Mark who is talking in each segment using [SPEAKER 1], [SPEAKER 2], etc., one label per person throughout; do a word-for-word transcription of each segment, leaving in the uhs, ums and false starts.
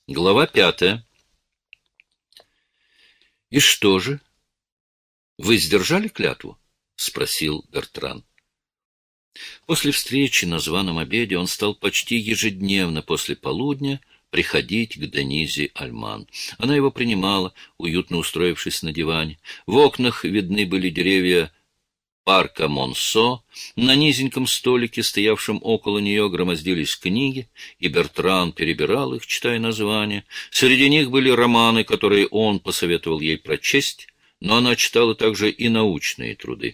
[SPEAKER 1] Глава пятая. — И что же? Вы сдержали клятву? — спросил Бертран. После встречи на званом обеде он стал почти ежедневно после полудня приходить к Денизе Альман. Она его принимала, уютно устроившись на диване. В окнах видны были деревья парка Монсо. На низеньком столике, стоявшем около нее, громоздились книги, и Бертран перебирал их, читая названия. Среди них были романы, которые он посоветовал ей прочесть, но она читала также и научные труды.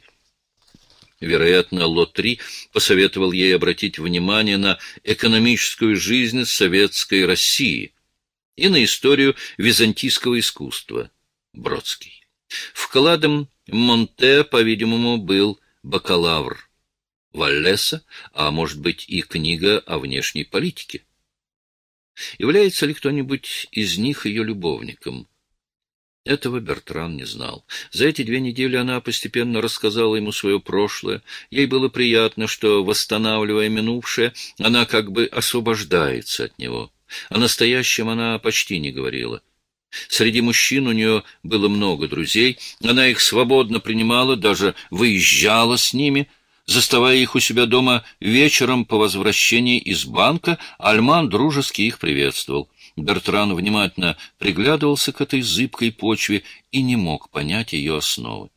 [SPEAKER 1] Вероятно, Лотри посоветовал ей обратить внимание на экономическую жизнь советской России и на историю византийского искусства. Бродский. Вкладом Монте, по-видимому, был бакалавр Валлеса, а может быть и книга о внешней политике. Является ли кто-нибудь из них ее любовником? Этого Бертран не знал. За эти две недели она постепенно рассказала ему свое прошлое. Ей было приятно, что, восстанавливая минувшее, она как бы освобождается от него. О настоящем она почти не говорила. Среди мужчин у нее было много друзей, она их свободно принимала, даже выезжала с ними. Заставая их у себя дома вечером по возвращении из банка, Альман дружески их приветствовал. Бертран внимательно приглядывался к этой зыбкой почве и не мог понять ее основы.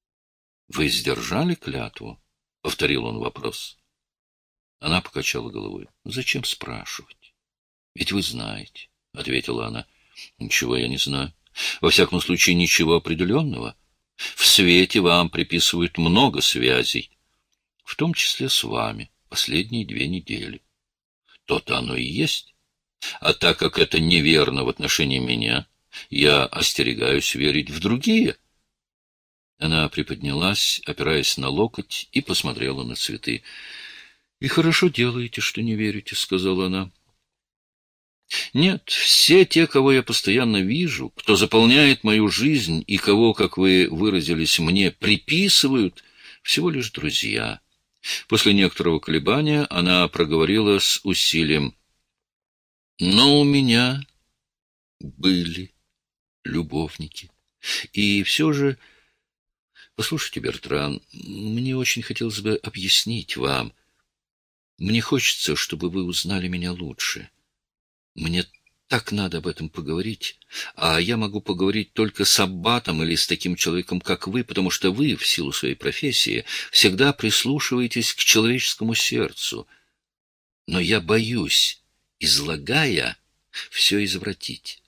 [SPEAKER 1] — Вы сдержали клятву? — повторил он вопрос. Она покачала головой. — Зачем спрашивать? — Ведь вы знаете, — ответила она. — Ничего я не знаю. Во всяком случае, ничего определенного. В свете вам приписывают много связей, в том числе с вами, последние две недели. То-то оно и есть. А так как это неверно в отношении меня, я остерегаюсь верить в другие. Она приподнялась, опираясь на локоть, и посмотрела на цветы. — И хорошо делаете, что не верите, — сказала она. — Нет, все те, кого я постоянно вижу, кто заполняет мою жизнь и кого, как вы выразились, мне приписывают, всего лишь друзья. После некоторого колебания она проговорила с усилием: — Но у меня были любовники. И все же... Послушайте, Бертран, мне очень хотелось бы объяснить вам. Мне хочется, чтобы вы узнали меня лучше. Мне так надо об этом поговорить, а я могу поговорить только с аббатом или с таким человеком, как вы, потому что вы, в силу своей профессии, всегда прислушиваетесь к человеческому сердцу. Но я боюсь, излагая, все извратить.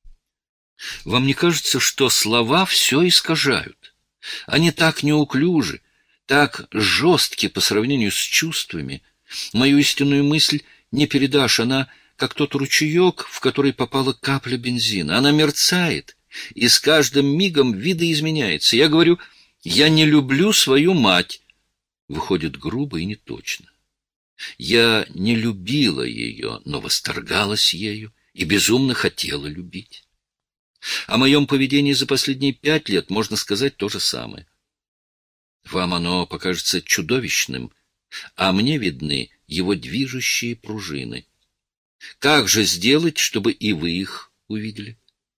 [SPEAKER 1] Вам не кажется, что слова все искажают? Они так неуклюжи, так жестки по сравнению с чувствами. Мою истинную мысль не передашь, она как тот ручеек, в который попала капля бензина. Она мерцает, и с каждым мигом видоизменяется. Я говорю: я не люблю свою мать. Выходит грубо и неточно. Я не любила ее, но восторгалась ею и безумно хотела любить. О моем поведении за последние пять лет можно сказать то же самое. Вам оно покажется чудовищным, а мне видны его движущие пружины. Как же сделать, чтобы и вы их увидели?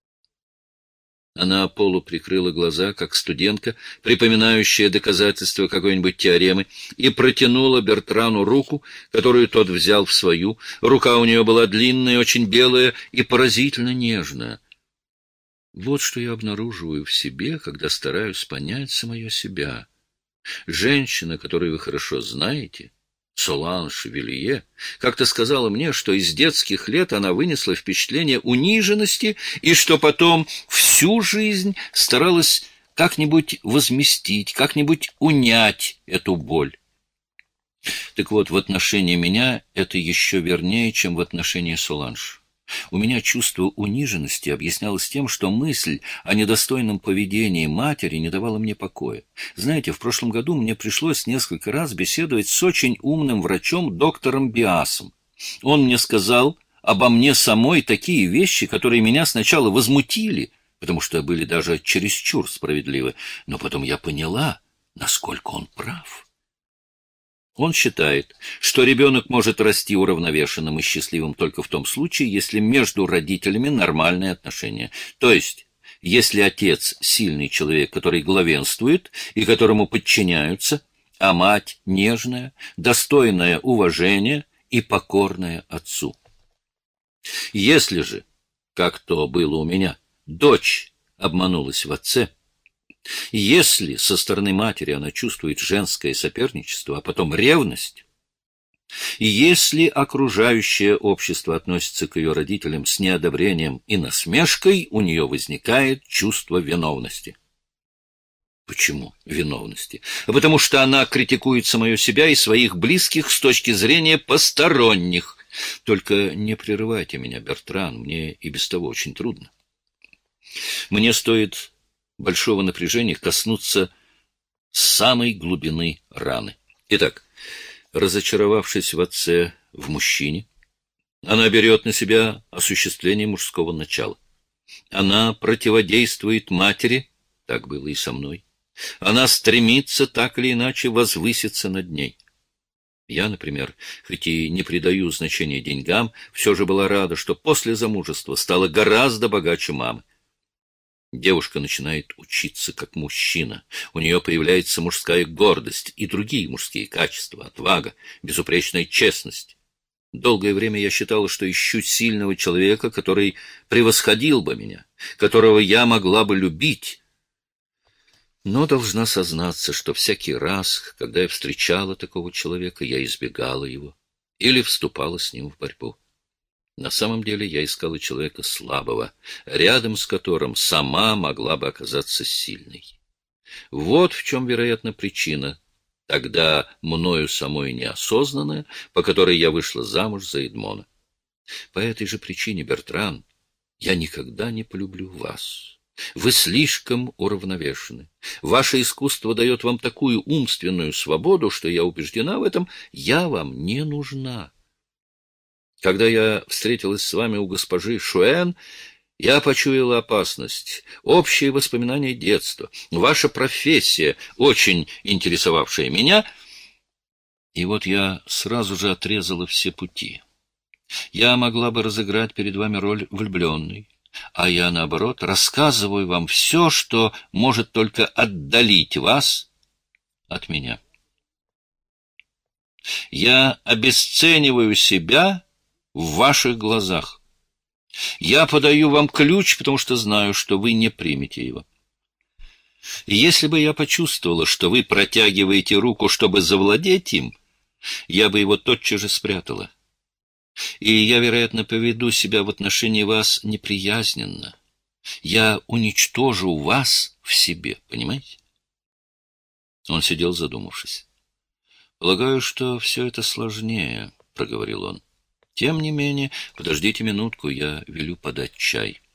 [SPEAKER 1] Она полуприкрыла глаза, как студентка, припоминающая доказательства какой-нибудь теоремы, и протянула Бертрану руку, которую тот взял в свою. Рука у нее была длинная, очень белая и поразительно нежная. Вот что я обнаруживаю в себе, когда стараюсь понять самое себя. Женщина, которую вы хорошо знаете, Соланж Вилье, как-то сказала мне, что из детских лет она вынесла впечатление униженности и что потом всю жизнь старалась как-нибудь возместить, как-нибудь унять эту боль. Так вот, в отношении меня это еще вернее, чем в отношении Соланж. У меня чувство униженности объяснялось тем, что мысль о недостойном поведении матери не давала мне покоя. Знаете, в прошлом году мне пришлось несколько раз беседовать с очень умным врачом доктором Биасом. Он мне сказал обо мне самой такие вещи, которые меня сначала возмутили, потому что были даже чересчур справедливы, но потом я поняла, насколько он прав. Он считает, что ребенок может расти уравновешенным и счастливым только в том случае, если между родителями нормальные отношения. То есть, если отец сильный человек, который главенствует и которому подчиняются, а мать нежная, достойная уважения и покорная отцу. Если же, как то было у меня, дочь обманулась в отце, если со стороны матери она чувствует женское соперничество, а потом ревность, и если окружающее общество относится к ее родителям с неодобрением и насмешкой, у нее возникает чувство виновности. Почему виновности? А потому что она критикует самую себя и своих близких с точки зрения посторонних. Только не прерывайте меня, Бертран, мне и без того очень трудно. Мне стоит большого напряжения коснуться самой глубины раны. Итак, разочаровавшись в отце, в мужчине, она берет на себя осуществление мужского начала. Она противодействует матери, так было и со мной. Она стремится так или иначе возвыситься над ней. Я, например, хоть и не придаю значения деньгам, все же была рада, что после замужества стала гораздо богаче мамы. Девушка начинает учиться как мужчина. У нее появляется мужская гордость и другие мужские качества, отвага, безупречная честность. Долгое время я считала, что ищу сильного человека, который превосходил бы меня, которого я могла бы любить. Но должна сознаться, что всякий раз, когда я встречала такого человека, я избегала его или вступала с ним в борьбу. На самом деле я искала человека слабого, рядом с которым сама могла бы оказаться сильной. Вот в чем, вероятно, причина, тогда мною самой неосознанная, по которой я вышла замуж за Эдмона. По этой же причине, Бертран, я никогда не полюблю вас. Вы слишком уравновешены. Ваше искусство дает вам такую умственную свободу, что я убеждена в этом, я вам не нужна. Когда я встретилась с вами у госпожи Шуэн, я почуяла опасность, общие воспоминания детства, ваша профессия, очень интересовавшая меня, и вот я сразу же отрезала все пути. Я могла бы разыграть перед вами роль влюбленной, а я, наоборот, рассказываю вам все, что может только отдалить вас от меня. Я обесцениваю себя в ваших глазах. Я подаю вам ключ, потому что знаю, что вы не примете его. И если бы я почувствовала, что вы протягиваете руку, чтобы завладеть им, я бы его тотчас же спрятала. И я, вероятно, поведу себя в отношении вас неприязненно. Я уничтожу вас в себе, понимаете? Он сидел задумавшись. «Полагаю, что все это сложнее», — проговорил он. «Тем не менее, подождите минутку, я велю подать чай».